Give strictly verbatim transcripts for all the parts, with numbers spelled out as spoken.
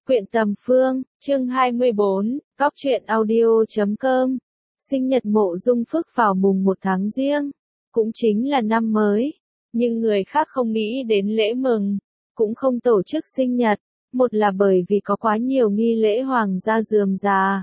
Quyện Tầm Phương, chương hai mươi bốn, cóc truyện audio chấm com. Sinh nhật Mộ Dung Phước vào mùng một tháng Giêng, cũng chính là năm mới, nhưng người khác không nghĩ đến lễ mừng, cũng không tổ chức sinh nhật, một là bởi vì có quá nhiều nghi lễ hoàng gia rườm rà.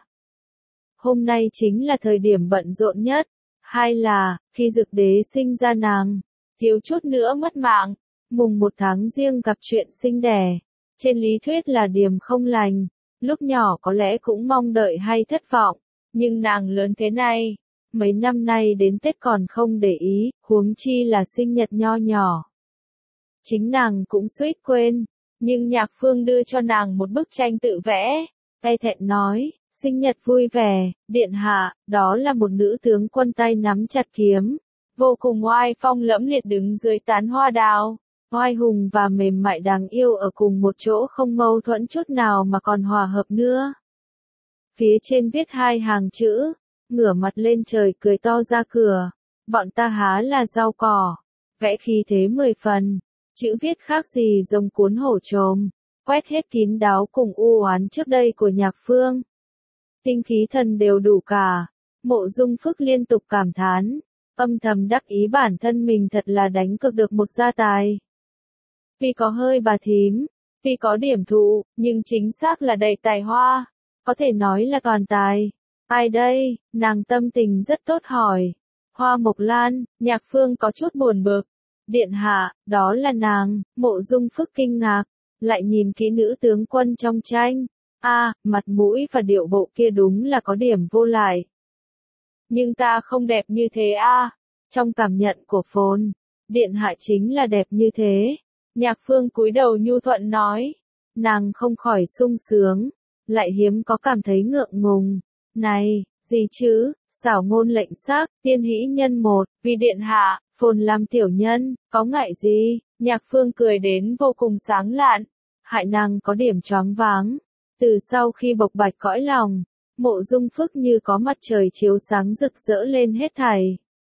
Hôm nay chính là thời điểm bận rộn nhất, hai là, khi Dực Đế sinh ra nàng, thiếu chút nữa mất mạng, mùng một tháng Giêng gặp chuyện sinh đẻ. Trên lý thuyết là điềm không lành, lúc nhỏ có lẽ cũng mong đợi hay thất vọng, nhưng nàng lớn thế này, mấy năm nay đến Tết còn không để ý, huống chi là sinh nhật nho nhỏ. Chính nàng cũng suýt quên, nhưng Nhạc Phương đưa cho nàng một bức tranh tự vẽ, tay thẹn nói, sinh nhật vui vẻ, điện hạ, đó là một nữ tướng quân tay nắm chặt kiếm, vô cùng oai phong lẫm liệt đứng dưới tán hoa đào. Oai hùng và mềm mại đáng yêu ở cùng một chỗ không mâu thuẫn chút nào mà còn hòa hợp nữa. Phía trên viết hai hàng chữ, ngửa mặt lên trời cười to ra cửa, bọn ta há là rau cỏ, vẽ khí thế mười phần, chữ viết khác gì giống cuốn hổ trồm, quét hết kín đáo cùng u oán trước đây của Nhạc Phương. Tinh khí thần đều đủ cả, Mộ Dung Phước liên tục cảm thán, âm thầm đắc ý bản thân mình thật là đánh cực được một gia tài. Vì có hơi bà thím, vì có điểm thụ, nhưng chính xác là đầy tài hoa, có thể nói là toàn tài. Ai đây? Nàng tâm tình rất tốt hỏi. Hoa Mộc Lan. Nhạc Phương có chút buồn bực. Điện hạ, đó là nàng. Mộ Dung Phước kinh ngạc, lại nhìn kỹ nữ tướng quân trong tranh. A, à, mặt mũi và điệu bộ kia đúng là có điểm vô lại. Nhưng ta không đẹp như thế a. À. Trong cảm nhận của Phồn, điện hạ chính là đẹp như thế. Nhạc Phương cúi đầu nhu thuận nói, nàng không khỏi sung sướng, lại hiếm có cảm thấy ngượng ngùng. Này, gì chứ, xảo ngôn lệnh xác, tiên hỷ nhân một, vì điện hạ, Phồn làm tiểu nhân, có ngại gì? Nhạc Phương cười đến vô cùng sáng lạn, hại nàng có điểm choáng váng. Từ sau khi bộc bạch cõi lòng, Mộ Dung Phước như có mặt trời chiếu sáng rực rỡ lên hết thảy.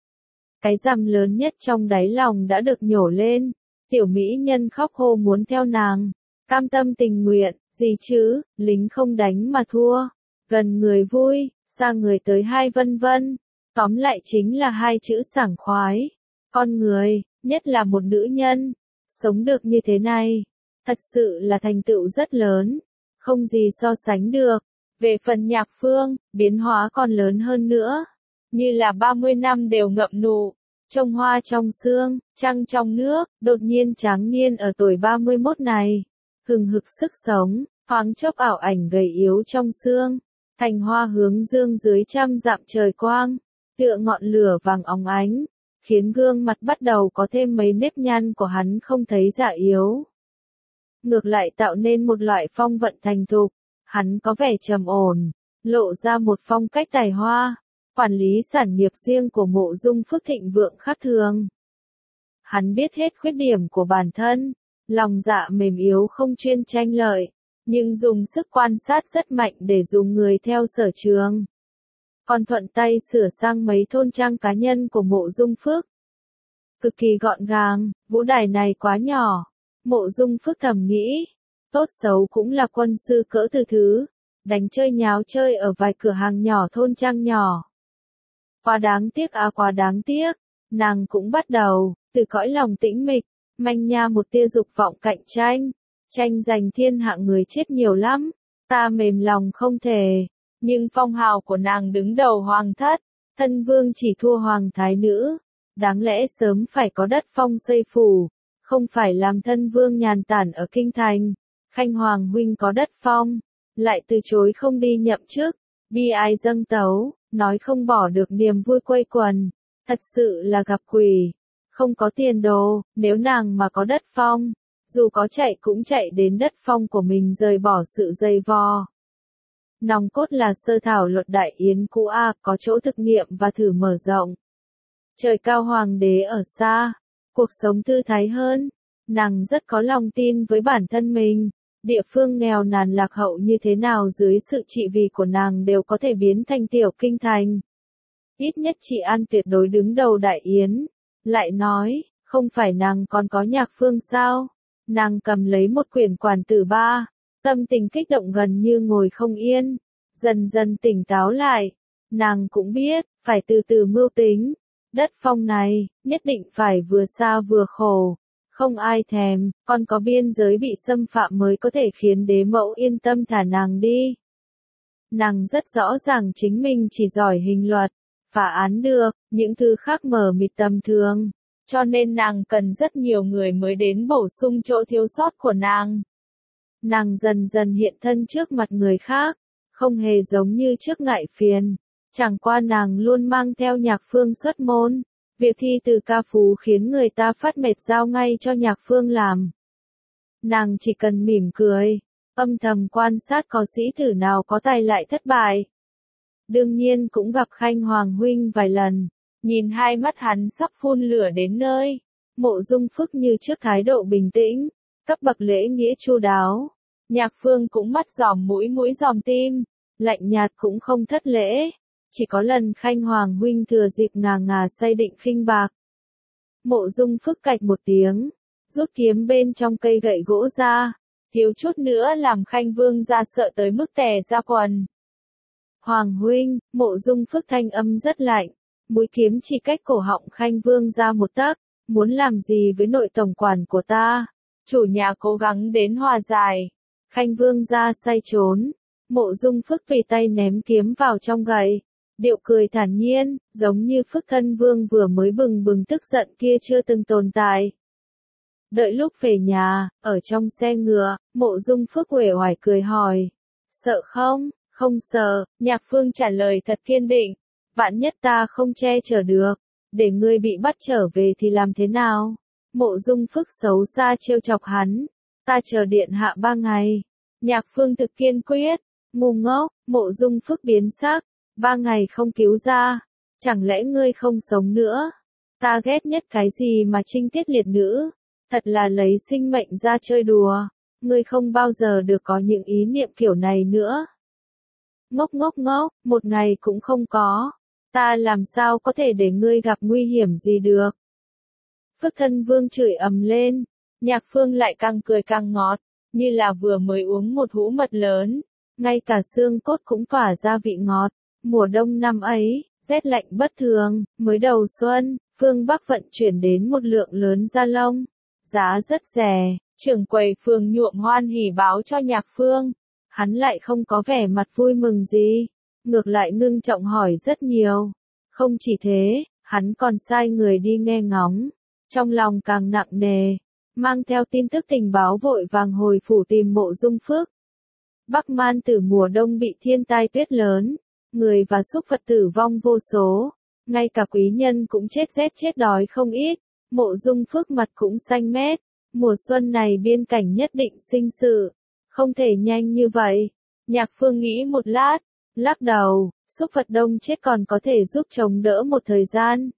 Cái rằm lớn nhất trong đáy lòng đã được nhổ lên. Tiểu mỹ nhân khóc hô muốn theo nàng, cam tâm tình nguyện, gì chứ, lính không đánh mà thua, gần người vui, xa người tới hai vân vân, tóm lại chính là hai chữ sảng khoái. Con người, nhất là một nữ nhân, sống được như thế này, thật sự là thành tựu rất lớn, không gì so sánh được. Về phần Nhạc Phương, biến hóa còn lớn hơn nữa, như là ba mươi năm đều ngậm nụ. Trông hoa trong sương, trăng trong nước, đột nhiên tráng niên ở tuổi ba mươi mốt này, hừng hực sức sống, thoáng chốc ảo ảnh gầy yếu trong sương, thành hoa hướng dương dưới trăm dặm trời quang, tựa ngọn lửa vàng óng ánh, khiến gương mặt bắt đầu có thêm mấy nếp nhăn của hắn không thấy già yếu. Ngược lại tạo nên một loại phong vận thành thục, hắn có vẻ trầm ổn, lộ ra một phong cách tài hoa. Quản lý sản nghiệp riêng của Mộ Dung Phước thịnh vượng khác thường. Hắn biết hết khuyết điểm của bản thân, lòng dạ mềm yếu không chuyên tranh lợi, nhưng dùng sức quan sát rất mạnh để dùng người theo sở trường. Còn thuận tay sửa sang mấy thôn trang cá nhân của Mộ Dung Phước. Cực kỳ gọn gàng, vũ đài này quá nhỏ. Mộ Dung Phước thầm nghĩ, tốt xấu cũng là quân sư cỡ từ thứ, đánh chơi nháo chơi ở vài cửa hàng nhỏ thôn trang nhỏ. Quá đáng tiếc à quá đáng tiếc, nàng cũng bắt đầu, từ cõi lòng tĩnh mịch, manh nha một tia dục vọng cạnh tranh, tranh giành thiên hạ người chết nhiều lắm, ta mềm lòng không thể, nhưng phong hào của nàng đứng đầu hoàng thất, thân vương chỉ thua hoàng thái nữ, đáng lẽ sớm phải có đất phong xây phủ, không phải làm thân vương nhàn tản ở kinh thành, khanh hoàng huynh có đất phong, lại từ chối không đi nhậm chức, bi ai dâng tấu. Nói không bỏ được niềm vui quây quần, thật sự là gặp quỷ, không có tiền đồ, nếu nàng mà có đất phong, dù có chạy cũng chạy đến đất phong của mình rời bỏ sự dây vò. Nòng cốt là sơ thảo luật đại yến cũ A, có chỗ thực nghiệm và thử mở rộng. Trời cao hoàng đế ở xa, cuộc sống thư thái hơn, nàng rất có lòng tin với bản thân mình. Địa phương nghèo nàn lạc hậu như thế nào dưới sự trị vì của nàng đều có thể biến thành tiểu kinh thành. Ít nhất chị An tuyệt đối đứng đầu đại yến. Lại nói, không phải nàng còn có Nhạc Phương sao? Nàng cầm lấy một quyển quản tử ba, tâm tình kích động gần như ngồi không yên, dần dần tỉnh táo lại. Nàng cũng biết, phải từ từ mưu tính. Đất phong này, nhất định phải vừa xa vừa khổ. Không ai thèm, còn có biên giới bị xâm phạm mới có thể khiến đế mẫu yên tâm thả nàng đi. Nàng rất rõ ràng chính mình chỉ giỏi hình luật, phá án được, những thứ khác mờ mịt tầm thường. Cho nên nàng cần rất nhiều người mới đến bổ sung chỗ thiếu sót của nàng. Nàng dần dần hiện thân trước mặt người khác, không hề giống như trước ngại phiền. Chẳng qua nàng luôn mang theo Nhạc Phương xuất môn. Việc thi từ ca phú khiến người ta phát mệt giao ngay cho Nhạc Phương làm. Nàng chỉ cần mỉm cười, âm thầm quan sát có sĩ tử nào có tài lại thất bại. Đương nhiên cũng gặp Khanh Hoàng huynh vài lần, nhìn hai mắt hắn sắp phun lửa đến nơi. Mộ Dung Phức như trước thái độ bình tĩnh, cấp bậc lễ nghĩa chu đáo. Nhạc Phương cũng mắt giòm mũi mũi giòm tim, lạnh nhạt cũng không thất lễ. Chỉ có lần Khanh Hoàng huynh thừa dịp ngà ngà say định khinh bạc. Mộ Dung Phức cạch một tiếng, rút kiếm bên trong cây gậy gỗ ra, thiếu chút nữa làm Khanh Vương ra sợ tới mức tè ra quần. Hoàng huynh, Mộ Dung Phức thanh âm rất lạnh, mũi kiếm chỉ cách cổ họng Khanh Vương ra một tấc, muốn làm gì với nội tổng quản của ta? Chủ nhà cố gắng đến hòa giải. Khanh Vương ra say trốn, Mộ Dung Phức tùy tay ném kiếm vào trong gậy. Điệu cười thản nhiên, giống như Phức Thân Vương vừa mới bừng bừng tức giận kia chưa từng tồn tại. Đợi lúc về nhà, ở trong xe ngựa, Mộ Dung Phức uể oải cười hỏi. Sợ không? Không sợ, Nhạc Phương trả lời thật kiên định. Vạn nhất ta không che chở được, để ngươi bị bắt trở về thì làm thế nào? Mộ Dung Phức xấu xa trêu chọc hắn. Ta chờ điện hạ ba ngày. Nhạc Phương thực kiên quyết. Ngu ngốc, Mộ Dung Phức biến sắc. Ba ngày không cứu ra, chẳng lẽ ngươi không sống nữa? Ta ghét nhất cái gì mà trinh tiết liệt nữ, thật là lấy sinh mệnh ra chơi đùa, ngươi không bao giờ được có những ý niệm kiểu này nữa. Ngốc ngốc ngốc, một ngày cũng không có, ta làm sao có thể để ngươi gặp nguy hiểm gì được? Phức Thân Vương chửi ầm lên, Nhạc Phương lại càng cười càng ngọt, như là vừa mới uống một hũ mật lớn, ngay cả xương cốt cũng tỏa ra vị ngọt. Mùa đông năm ấy, rét lạnh bất thường, mới đầu xuân, phương Bắc vận chuyển đến một lượng lớn da lông. Giá rất rẻ, trưởng quầy phường nhuộm hoan hỉ báo cho Nhạc Phương. Hắn lại không có vẻ mặt vui mừng gì, ngược lại ngưng trọng hỏi rất nhiều. Không chỉ thế, hắn còn sai người đi nghe ngóng. Trong lòng càng nặng nề, mang theo tin tức tình báo vội vàng hồi phủ tìm Mộ Dung Phức. Bắc Man Tử mùa đông bị thiên tai tuyết lớn. Người và súc vật tử vong vô số, ngay cả quý nhân cũng chết rét chết đói không ít, Mộ Dung Phức mặt cũng xanh mét, mùa xuân này biên cảnh nhất định sinh sự, không thể nhanh như vậy. Nhạc Phương nghĩ một lát, lắc đầu, súc vật đông chết còn có thể giúp chống đỡ một thời gian.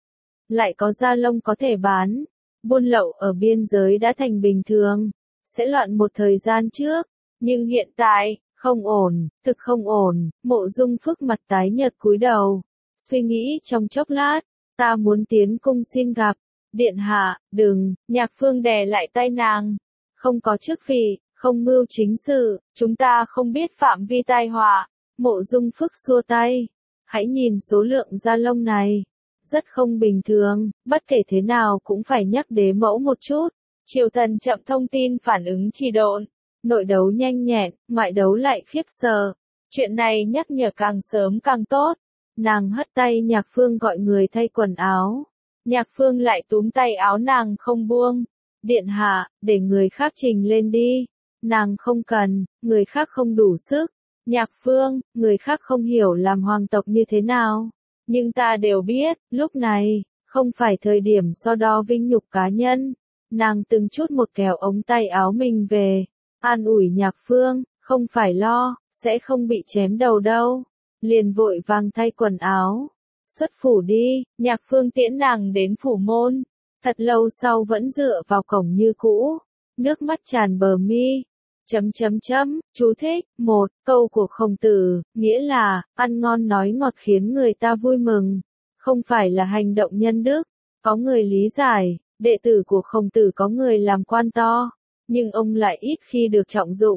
Lại có da lông có thể bán, buôn lậu ở biên giới đã thành bình thường, sẽ loạn một thời gian trước, nhưng hiện tại, không ổn, thực không ổn. Mộ Dung Phức mặt tái nhợt cúi đầu, suy nghĩ trong chốc lát, ta muốn tiến cung xin gặp. Điện hạ, đừng, Nhạc Phương đè lại tay nàng. Không có chức vị, không mưu chính sự, chúng ta không biết phạm vi tai họa. Mộ Dung Phức xua tay. Hãy nhìn số lượng da lông này. Rất không bình thường, bất kể thế nào cũng phải nhắc đế mẫu một chút. Triều thần chậm thông tin phản ứng trì độn. Nội đấu nhanh nhẹn, ngoại đấu lại khiếp sợ. Chuyện này nhắc nhở càng sớm càng tốt. Nàng hất tay Nhạc Phương gọi người thay quần áo. Nhạc Phương lại túm tay áo nàng không buông. Điện hạ, để người khác trình lên đi. Nàng không cần, người khác không đủ sức. Nhạc Phương, người khác không hiểu làm hoàng tộc như thế nào. Nhưng ta đều biết, lúc này, không phải thời điểm so đo vinh nhục cá nhân. Nàng từng chút một kéo ống tay áo mình về. An ủi Nhạc Phương, không phải lo, sẽ không bị chém đầu đâu. Liền vội vàng thay quần áo. Xuất phủ đi, Nhạc Phương tiễn nàng đến phủ môn. Thật lâu sau vẫn dựa vào cổng như cũ. Nước mắt tràn bờ mi. Chấm chấm chấm, chú thích, một, câu của Khổng Tử, nghĩa là, ăn ngon nói ngọt khiến người ta vui mừng. Không phải là hành động nhân đức. Có người lý giải, đệ tử của Khổng Tử có người làm quan to. Nhưng ông lại ít khi được trọng dụng.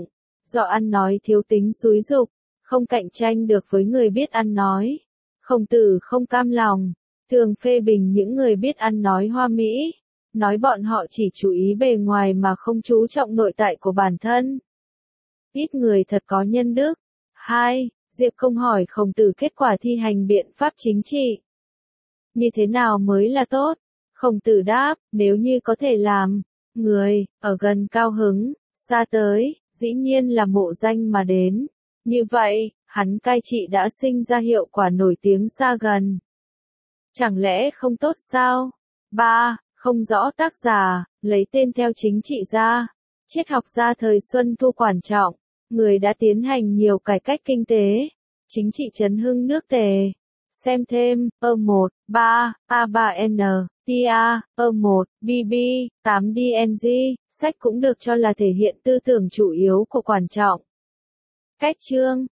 do ăn nói thiếu tính xúi dục, không cạnh tranh được với người biết ăn nói. Khổng Tử không cam lòng, thường phê bình những người biết ăn nói hoa mỹ, nói bọn họ chỉ chú ý bề ngoài mà không chú trọng nội tại của bản thân. Ít người thật có nhân đức. hai. Diệp Công hỏi Khổng Tử kết quả thi hành biện pháp chính trị. Như thế nào mới là tốt? Khổng Tử đáp, nếu như có thể làm, người, ở gần cao hứng, xa tới, dĩ nhiên là mộ danh mà đến. Như vậy, hắn cai trị đã sinh ra hiệu quả nổi tiếng xa gần. Chẳng lẽ không tốt sao? ba. Không rõ tác giả, lấy tên theo chính trị gia. Triết học gia thời Xuân Thu Quản Trọng, người đã tiến hành nhiều cải cách kinh tế, chính trị chấn hưng nước Tề. Xem thêm, ơ một, ba, a ba n, tia, ơ một, bb, tám dng, sách cũng được cho là thể hiện tư tưởng chủ yếu của Quản Trọng. Cách chương